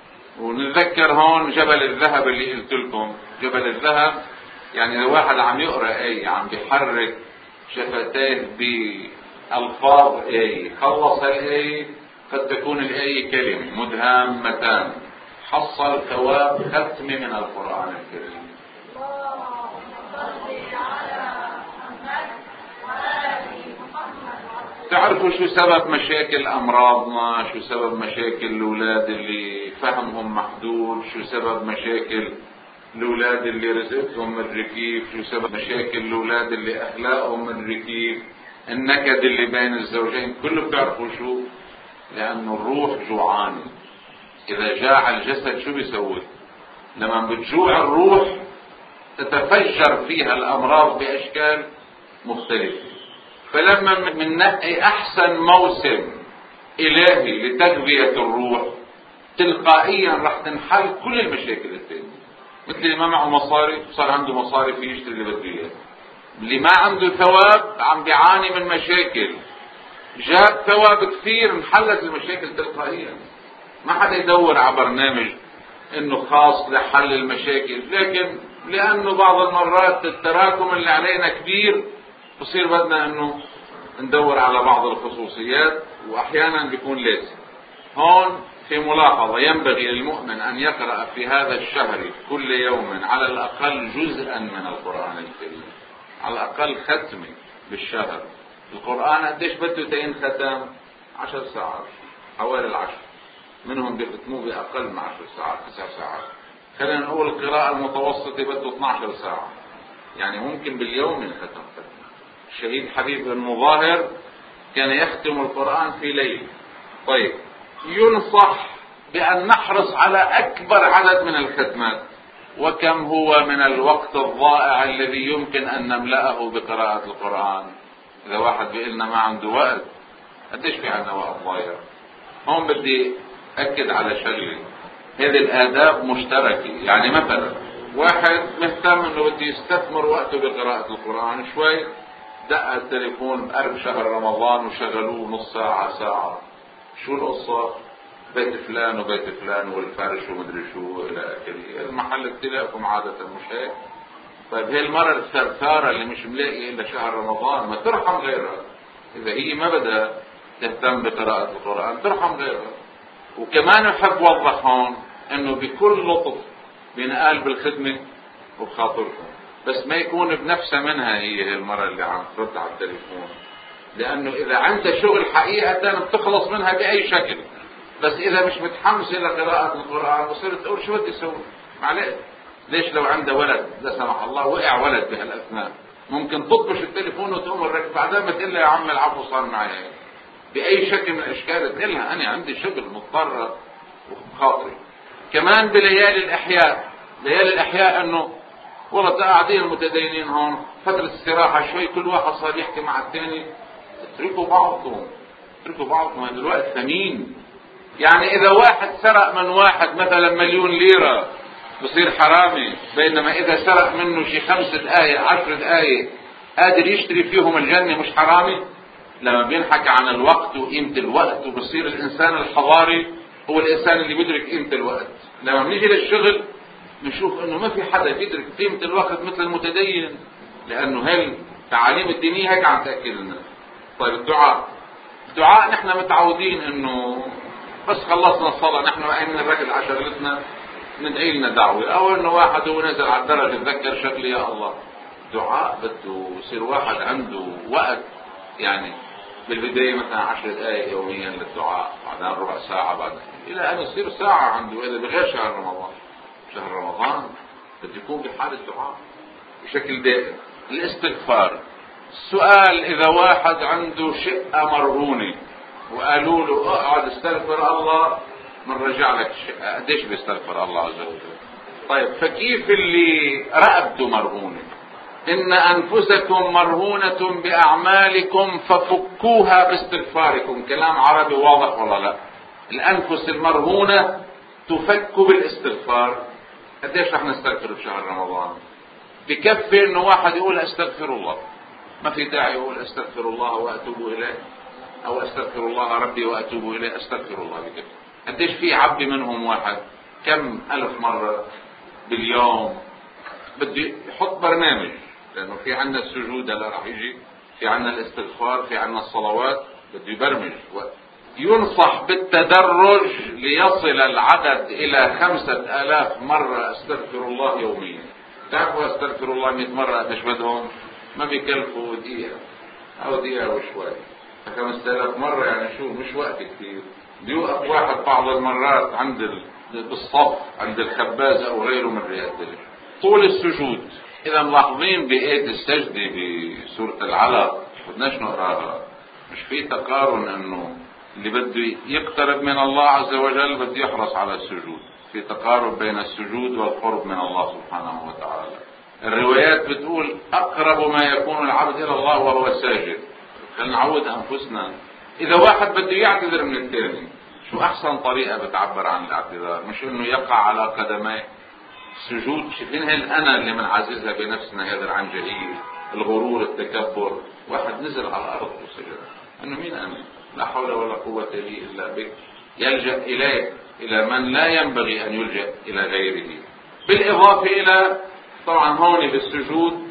ونتذكر هون جبل الذهب اللي قلت لكم. جبل الذهب يعني لو واحد عم يقرأ آية عم بيحرك شفتيه بألفاظ آية، خلص الآية قد تكون الآية كلمة مدهامتان، حصل ثواب ختمة من القرآن الكريم. تعرفوا شو سبب مشاكل أمراضنا؟ شو سبب مشاكل الأولاد اللي فهمهم محدود؟ شو سبب مشاكل الأولاد اللي رزقتهم من ركيف، شو سبب مشاكل الأولاد اللي أخلاقهم من ركيف، النكد اللي بين الزوجين، كله بتعرفوا شو؟ لأنه الروح جوعانة. إذا جاع الجسد شو بيسوي؟ لما بتجوع الروح تتفجر فيها الأمراض بأشكال مختلفة. فلما مننقي أحسن موسم إلهي لتغذية الروح، تلقائيا رح تنحل كل المشاكل الثانية. مثل اللي ما معه مصاري صار عنده مصاري في يشتري اللي بده اياه، اللي ما عنده ثواب عم بيعاني من مشاكل، جاب ثواب كثير انحلت المشاكل تلقائيا. ما حدا يدور على برنامج انه خاص لحل المشاكل، لكن لانه بعض المرات التراكم اللي علينا كبير بصير بدنا انه ندور على بعض الخصوصيات، واحيانا بيكون لازم. هون في ملاحظة: ينبغي للمؤمن أن يقرأ في هذا الشهر كل يوم على الأقل جزءا من القرآن الكريم، على الأقل ختمة بالشهر. القرآن قديش بده تين ختم؟ عشر ساعات، حوالي العشر، منهم بيختموه بأقل من عشر ساعات، تسع ساعات. خلينا نقول القراءة المتوسطة بده اثني عشر ساعة، يعني ممكن باليوم ينختم ختمة. الشهيد حبيب بن مظاهر كان يختم القرآن في ليل. طيب، ينصح بأن نحرص على أكبر عدد من الختمات. وكم هو من الوقت الضائع الذي يمكن أن نملأه بقراءة القرآن؟ إذا واحد بيقول لنا ما عنده وقت، قديش في عندنا وقت ضايع؟ هون بدي أكد على شغلة: هذه الآداب مشتركة. يعني مثلا واحد مهتم إنه بده يستثمر وقته بقراءة القرآن، شوي دق التليفون بقرب شهر رمضان وشغلوه نص ساعة ساعة، شو القصة؟ بيت فلان وبيت فلان والفرش ومدري شو الى اخره، المحل ابتلاءكم عادة مش هيك؟ طيب هي المرة الثرثارة اللي مش ملاقي الا شهر رمضان ما ترحم غيرها. اذا هي ما بدها تهتم بقراءة القرآن ترحم غيرها. وكمان احب اوضح هون انه بكل لطف بينقال بالخدمة وبخاطركم، بس ما يكون بنفسها منها هي المرة اللي عم ترد على التليفون، لانه اذا عندها شغل حقيقة بتخلص منها باي شكل. بس اذا مش متحمسة لقراءة القرآن بصير تقول شو بدي اسوي؟ معلش، ليش لو عندها ولد لا سمح الله وقع ولد بهالاثناء ممكن تطبش التليفون وتقوم الركب، بعدين ما تقول لها يا عم العفو صار معي هيك باي شكل من الاشكال، تقول لها انا عندي شغل مضطرة وخاطري. كمان بليالي الاحياء، ليالي الاحياء انه والله قاعدين المتدينين هون فترة استراحة شوي، كل واحد صار يحكي مع الثاني، اتركوا بعضكم، اتركوا بعضكم، هذا الوقت ثمين. يعني اذا واحد سرق من واحد مثلا مليون ليرة بصير حرامي، بينما اذا سرق منه شي خمس دقايق عشر دقايق قادر يشتري فيهم الجنة مش حرامي؟ لما بينحكى عن الوقت وقيمة الوقت وبصير الانسان الحضاري هو الانسان اللي بيدرك قيمة الوقت. لما بنيجي للشغل نشوف انه ما في حدا بيدرك قيمة الوقت مثل المتدين، لانه هاي التعاليم الدينية هيك عم تأكد لنا. طيب الدعاء، الدعاء نحن متعودين انه بس خلصنا الصلاة نحن قايمين الرجل على شغلتنا ندعي لنا دعوة، او انه واحد هو نزل على الدرج تذكر شكلي يا الله. دعاء بده يصير واحد عنده وقت، يعني بالبداية مثلا عشر دقائق يوميا للدعاء، بعدين ربع ساعة، بعد الى ان يصير ساعة عنده، اذا بغير شهر رمضان. شهر رمضان بده يكون بحالة دعاء بشكل دائم. الاستغفار، السؤال اذا واحد عنده شقة مرهونة وقالوا له اقعد استغفر الله من رجع لك الشقة، قديش بيستغفر الله عز وجل؟ طيب فكيف اللي رقبته مرهونة؟ ان انفسكم مرهونة باعمالكم ففكوها باستغفاركم. كلام عربي واضح ولا لا؟ الانفس المرهونة تفك بالاستغفار. قديش رح نستغفر بشهر رمضان؟ بكفي انه واحد يقول استغفر الله، ما في داعي يقول استغفر الله واتوب اليه او استغفر الله ربي واتوب اليه، استغفر الله بكفي. قديش في عبي منهم واحد كم الف مرة باليوم؟ بدي يحط برنامج، لانه في عنا السجود هلا راح يجي، في عنا الاستغفار، في عنا الصلوات، بده يبرمج وقت. ينصح بالتدرج ليصل العدد الى خمسة الاف مرة استغفر الله يوميا. تعرفوا استغفر الله مئة مرة قديش بدهم؟ ما بيكلفوا دقيقة او دقيقة وشوي. خمسة الاف مرة يعني شو مش وقت كثير. بيوقف واحد بعض المرات عند ال... بالصف عند الخباز او غيره من ريادة طول السجود. إذا ملاحظين بآية السجدة بسورة العلق بدناش نقراها، مش في تقارن إنه اللي بده يقترب من الله عز وجل بده يحرص على السجود، في تقارب بين السجود والقرب من الله سبحانه وتعالى. الروايات بتقول أقرب ما يكون العبد إلى الله وهو ساجد. خلينا نعود أنفسنا، إذا واحد بده يعتذر من الثاني شو أحسن طريقة بتعبر عن الاعتذار؟ مش إنه يقع على قدميه. السجود شايفين هي الأنا اللي منعززها بنفسنا، هذا العنجهية، الغرور، التكبر. واحد نزل على الأرض وسجد، أنه مين أنا؟ لا حول ولا قوة لي إلا بك. يلجأ إليه، إلى من لا ينبغي أن يلجأ إلى غيره. بالإضافة إلى طبعا هون بالسجود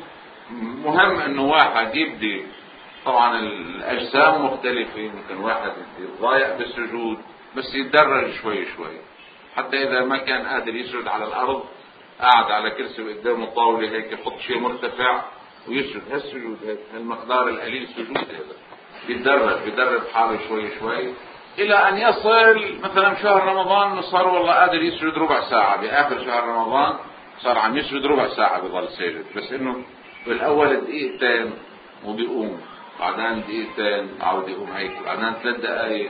مهم أنه واحد يبدي، طبعا الأجسام مختلفة، ممكن واحد يتضايق بالسجود بس يتدرج شوي شوي، حتى إذا ما كان قادر يسجد على الأرض قاعد على كرسي وقدامه طاولة هيك يحط شيء مرتفع ويسجد. هالسجود هذا المقدار القليل سجود هذا بيتدرج بيدرب حاله شوي شوي إلى أن يصل مثلا شهر رمضان صار والله قادر يسجد ربع ساعة. بآخر شهر رمضان صار عم يسجد ربع ساعة بيضل ساجد، بس إنه بالأول دقيقتين وبيقوم، بعدين دقيقتين عاود يقوم هيك، بعدين ثلاث دقائق،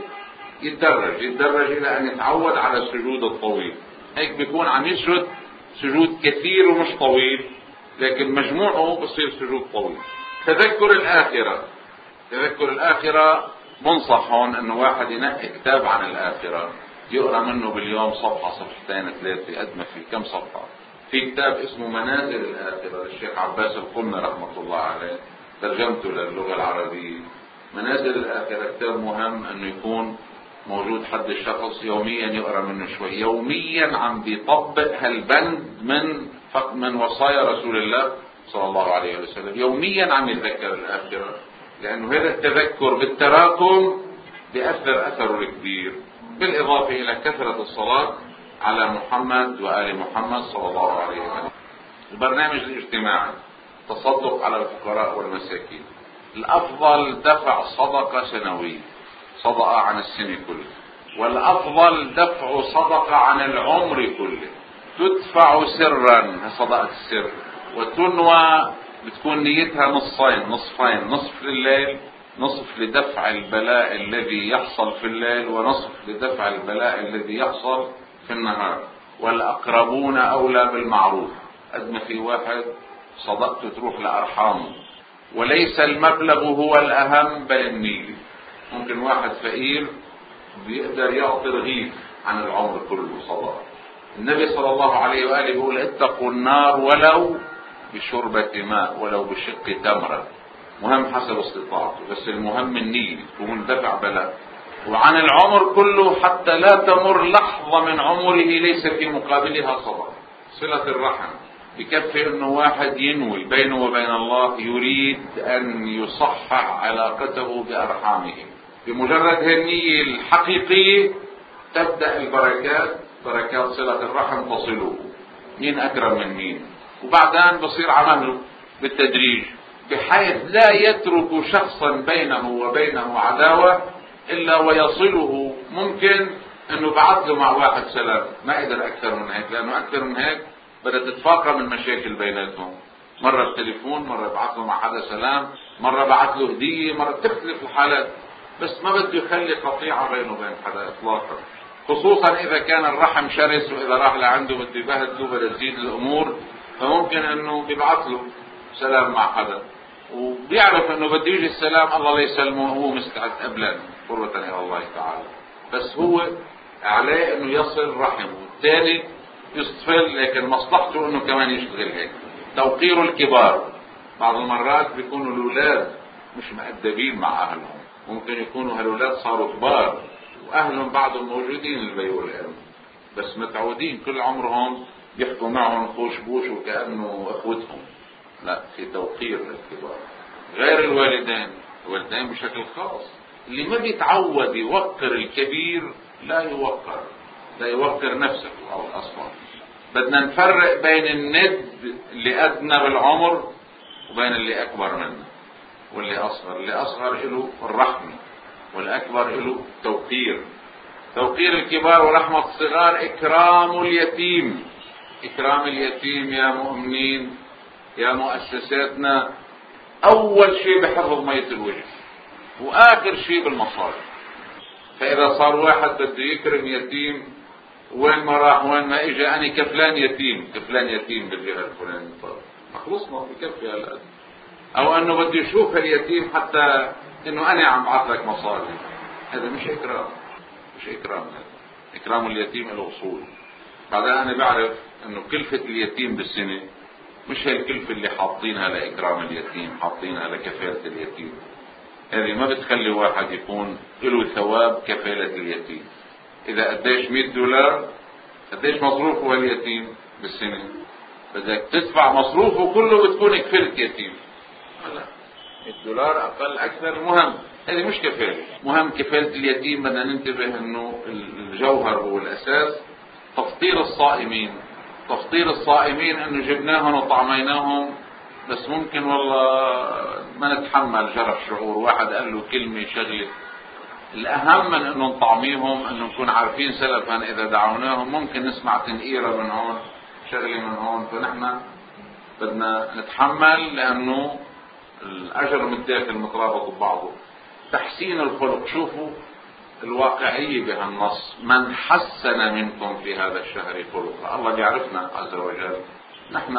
يتدرج يتدرج إلى أن يتعود على السجود الطويل. هيك بيكون عم يسجد سجود كثير ومش طويل، لكن مجموعه بصير سجود طويل. تذكر الآخرة، تذكر الآخرة منصح هون أنه واحد ينقي كتاب عن الآخرة يقرأ منه باليوم صفحة صفحتين ثلاثة قد ما في. كم صفحة؟ في كتاب اسمه منازل الآخرة للشيخ عباس القمي رحمة الله عليه، ترجمته للغة العربية. منازل الآخرة كتاب مهم أنه يكون موجود حد الشخص يوميا يقرأ منه شوي، يوميا عم بيطبق هالبند من من وصايا رسول الله صلى الله عليه وسلم، يوميا عم يتذكر الآخرة، لأنه هذا التذكر بالتراكم بيأثر أثره الكبير. بالإضافة إلى كثرة الصلاة على محمد وآل محمد صلى الله عليه وسلم. البرنامج الاجتماعي، تصدق على الفقراء والمساكين. الأفضل دفع صدقة سنوية، صدقة عن السنة كله، والأفضل دفع صدقة عن العمر كله. تدفع سرا، صدقة السر، وتنوى بتكون نيتها نصين نصفين، نصف لليل، نصف لدفع البلاء الذي يحصل في الليل، ونصف لدفع البلاء الذي يحصل في النهار. والأقربون أولى بالمعروف. قد ما في واحد صدقته تروح لأرحامه، وليس المبلغ هو الأهم بل النية. ممكن واحد فقير بيقدر يعطي رغيف عن العمر كله صدقة. النبي صلى الله عليه وآله يقول اتقوا النار ولو بشربة ماء، ولو بشق تمرة. مهم حسب استطاعته، بس المهم النية تكون دفع بلاء. وعن العمر كله حتى لا تمر لحظة من عمره ليس في مقابلها صدقة. صلة الرحم، بكفي انه واحد ينوي بينه وبين الله يريد ان يصحح علاقته بارحامه، بمجرد هالنية الحقيقية تبدأ البركات، بركات صلة الرحم تصله. مين اكرم من مين؟ وبعدين بصير عمله بالتدريج، بحيث لا يترك شخصا بينه وبينه عداوة الا ويصله. ممكن انه بعث له مع واحد سلام، ما قدر اكثر من هيك، لانه اكثر من هيك بدأت تتفاقم المشاكل بيناتهم. مرة بالتليفون، مرة بعث له مع حدا سلام، مرة بعث له هدية، مرة تختلف الحالات، بس ما بده يخلي قطيعة بينه وبين حدا اطلاقا، خصوصا اذا كان الرحم شرس، واذا راح لعنده بده يبهدله بده تزيد الامور، فممكن انه بيبعث له سلام مع حدا وبيعرف انه بده يجي السلام الله ليسلمه، هو مستعد قبلا قرة الى الله تعالى، بس هو عليه انه يصل رحمه. الثاني يصطفل، لكن مصلحته انه كمان يشتغل هيك. توقير الكبار، بعض المرات بيكونوا الاولاد مش مؤدبين مع اهلهم، ممكن يكونوا هالولاد صاروا كبار واهلهم بعضهم موجودين البي والام، بس متعودين كل عمرهم يحكوا معهم خوش بوش وكأنه اخوتهم. لا، في توقير للكبار. غير الوالدين، الوالدين بشكل خاص، اللي ما بيتعود يوقر الكبير لا يوقر، لا يوقر نفسه او اصلا. بدنا نفرق بين الند اللي ادنى بالعمر وبين اللي اكبر منه واللي اصغر. اللي اصغر له الرحمة، والاكبر له توقير. توقير الكبار ورحمة الصغار اكرام اليتيم، إكرام اليتيم يا مؤمنين يا مؤسساتنا أول شيء بحفظ مية الوجه وآخر شيء بالمصاري. فإذا صار واحد بده يكرم يتيم وين ما راح وين ما إجا أنا كفلان يتيم كفلان يتيم بالجهة الفلانية، طيب خلصنا بكفي هالقد. أو أنه بده يشوف اليتيم حتى إنه أنا عم بعث لك مصاري، هذا مش إكرام، مش إكرام. هذا إكرام اليتيم له أصول. بعدين أنا بعرف إنه كلفة اليتيم بالسنة مش هي الكلفة اللي حاطينها لإكرام اليتيم، حاطينها لكفالة اليتيم. هذه ما بتخلي واحد يكون له ثواب كفالة اليتيم. إذا قديش مئة دولار قديش مصروفه اليتيم بالسنة، بدك تدفع مصروفه كله بتكون كفالة يتيم. لا، مئة دولار أقل أكثر مهم، هذه مش كفالة. مهم كفالة اليتيم. بدنا ننتبه إنه الجوهر هو الأساس. تفطير الصائمين، تفطير الصائمين إنه جبناهم وطعميناهم بس ممكن والله ما نتحمل جرح شعور واحد قال له كلمة شغلة. الأهم من إنه نطعميهم إنه نكون عارفين سلفا إذا دعوناهم ممكن نسمع تنقيرة من هون شغلة من هون، فنحن بدنا نتحمل لأنه الأجر متداخل مترابط ببعضه. تحسين الخلق، شوفوا الواقعية بهالنص، من حسن منكم في هذا الشهر خلقا. الله بيعرفنا عز وجل، نحن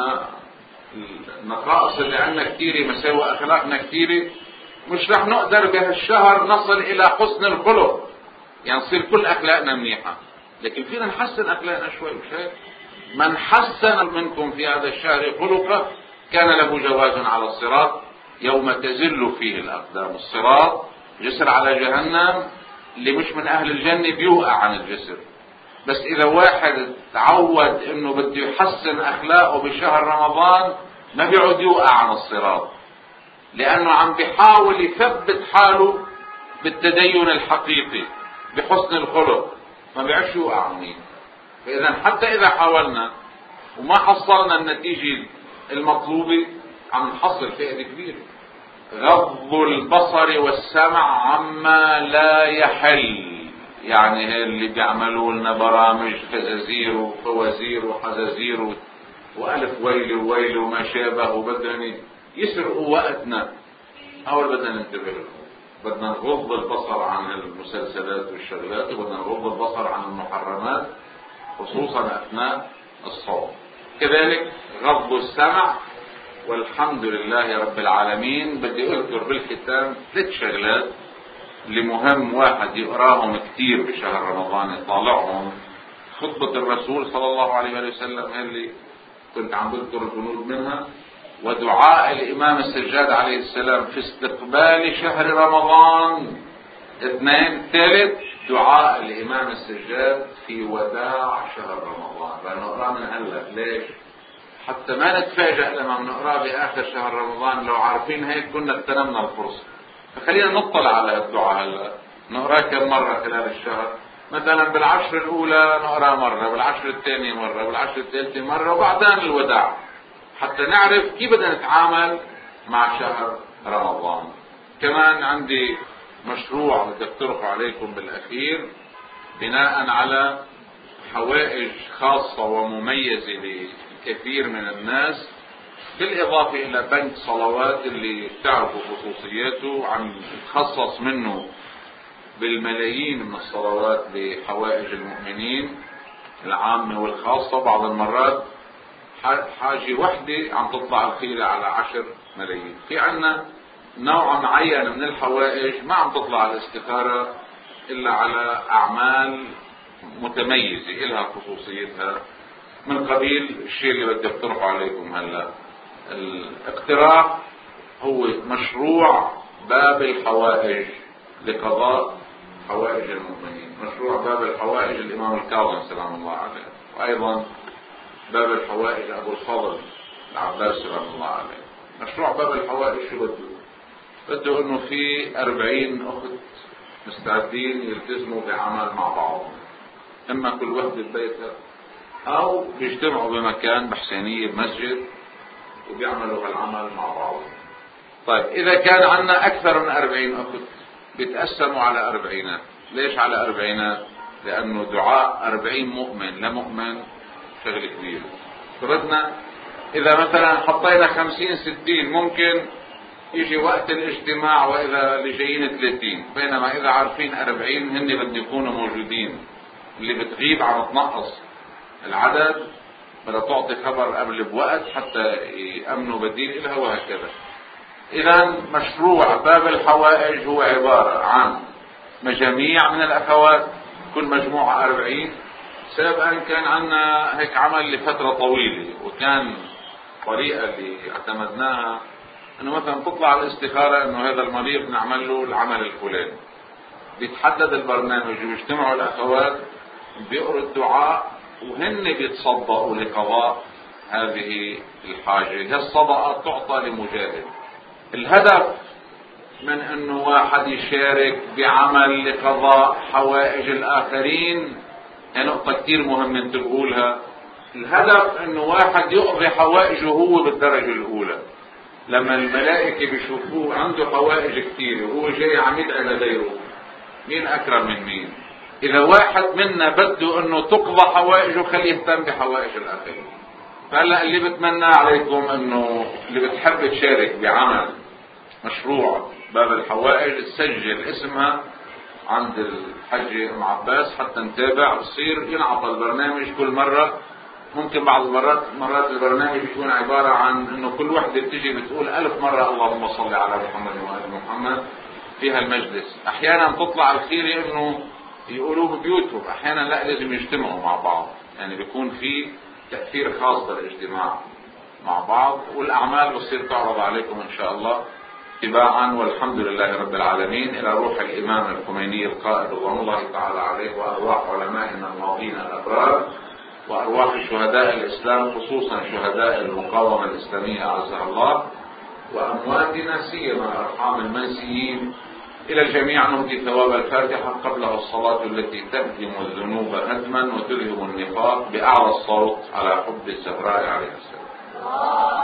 النقائص اللي عندنا كثيرة، مساوئ أخلاقنا كثيرة، مش رح نقدر بهالشهر نصل إلى حسن الخلق، يعني نصير كل أخلاقنا منيحة، لكن فينا نحسن أخلاقنا شوي. مش هيك؟ من حسن منكم في هذا الشهر خلقا كان له جواز على الصراط يوم تزل فيه الأقدام. الصراط جسر على جهنم، اللي مش من أهل الجنة بيوقع عن الجسر. بس إذا واحد تعود إنه بده يحسن أخلاقه بشهر رمضان ما بيعود يوقع عن الصراط، لأنه عم بيحاول يثبت حاله بالتدين الحقيقي بحسن الخلق، ما بيعرفش يوقع منين. فإذا حتى إذا حاولنا وما حصلنا النتيجة المطلوبة عم نحصل فئة كبيرة. غض البصر والسمع عما لا يحل، يعني هي اللي بيعملوا لنا برامج فزازير وفوازير وحزازير وألف ويل وويل وما شابه وبدهم يسرقوا وقتنا. أول بدنا ننتبه لهم، بدنا نغض البصر عن المسلسلات والشغلات، وبدنا نغض البصر عن المحرمات خصوصا أثناء الصوم. كذلك غض السمع. والحمد لله رب العالمين. بدي أذكر بالختام ثلاث شغلات اللي مهم واحد يقراهم كثير بشهر رمضان، يطالعهم. خطبة الرسول صلى الله عليه وسلم اللي كنت عم بذكر البنود منها، ودعاء الإمام السجاد عليه السلام في استقبال شهر رمضان. اثنين. ثالث دعاء الإمام السجاد في وداع شهر رمضان، فنقرأ من هلا. ليش؟ حتى ما نتفاجأ لما بنقرأ بآخر شهر رمضان. لو عارفين هيك كنا اغتنمنا الفرصة. فخلينا نطلع على الدعاء هلا، نقرأ كم مرة خلال الشهر. مثلا بالعشر الأولى نقرأ مرة، بالعشر الثانية مرة، بالعشر الثالثة مرة، وبعدين الوداع، حتى نعرف كيف بدنا نتعامل مع شهر رمضان. كمان عندي مشروع بدي اقترحه عليكم بالأخير، بناء على حوائج خاصة ومميزة لكثير من الناس، بالإضافة إلى بنك صلوات اللي بتعرفوا خصوصياته، عم يتخصص منه بالملايين من الصلوات لحوائج المؤمنين العامة والخاصة. بعض المرات حاجة وحدة عم تطلع الخيرة على عشر ملايين. في عنا نوع معين من الحوائج ما عم تطلع الاستخارة إلا على أعمال متميزة إلها خصوصيتها، من قبيل الشيء اللي بدي اقترحه عليكم هلا. الاقتراح هو مشروع باب الحوائج لقضاء حوائج المؤمنين. مشروع باب الحوائج الإمام الكاظم سلام الله عليه، وأيضا باب الحوائج أبو الفضل العباس سلام الله عليه. مشروع باب الحوائج شو بده؟ بده انه في أربعين أخت مستعدين يلتزموا بعمل مع بعضهم، اما كل وحدة ببيتها او بيجتمعوا بمكان بحسينية بمسجد وبيعملوا هالعمل مع بعضهم. طيب اذا كان عندنا اكثر من أربعين أخت بيتقسموا على أربعينات. ليش على أربعينات؟ لانه دعاء أربعين مؤمن لمؤمن شغل كبير. افترضنا إذا مثلا حطينا خمسين ستين ممكن يجي وقت الاجتماع وإذا اللي جايين ثلاثين، بينما إذا عارفين أربعين هن بده يكونوا موجودين. اللي بتغيب عم تنقص العدد، بدها تعطي خبر قبل بوقت حتى يأمنوا بديل لها وهكذا. إذا مشروع باب الحوائج هو عبارة عن مجاميع من الأخوات، كل مجموعة أربعين. سابقا كان عنا هيك عمل لفترة طويلة، وكان طريقة اللي اعتمدناها انه مثلا تطلع الاستخارة انه هذا المريض نعمل له العمل الفلاني، بيتحدد البرنامج ويجتمعوا الاخوات بيقروا الدعاء وهن بيتصدقوا لقضاء هذه الحاجة. هي الصدقة تعطى لمجاهد. الهدف من انه واحد يشارك بعمل لقضاء حوائج الاخرين هي نقطة كتير مهمة انتبهوا لها. الهدف انه واحد يقضي حوائجه هو بالدرجة الاولى. لما الملائكة بيشوفوه عنده حوائج كتير وهو جاي عم يدعي لغيره، مين اكرم من مين؟ اذا واحد منا بده انه تقضى حوائجه خليه يهتم بحوائج الاخرين. فهلا اللي بتمنى عليكم انه اللي بتحب تشارك بعمل مشروع باب الحوائج تسجل اسمها عند الحج ام عباس حتى نتابع، بصير ينعطى البرنامج كل مرة. ممكن بعض المرات مرات البرنامج يكون عبارة عن انه كل وحدة بتيجي بتقول الف مرة اللهم صل على محمد وآل محمد فيها المجلس. احيانا تطلع الخيرة انه يقولوه بيوتهم، احيانا لا لازم يجتمعوا مع بعض، يعني بيكون في تأثير خاص بالاجتماع مع بعض. والاعمال بتصير تعرض عليكم ان شاء الله تباعا. والحمد لله رب العالمين. الى روح الامام الخميني القائد رضوان الله تعالى عليه، وارواح علمائنا الماضين الابرار، وارواح شهداء الاسلام خصوصا شهداء المقاومة الاسلامية اعزها الله، وامواتنا سيما ارحام المنسيين. الى الجميع نهدي ثواب الفاتحة قبلها الصلاة التي تهدم الذنوب هدما وتذهب النفاق باعلى الصوت على حب الزهراء عليه السلام.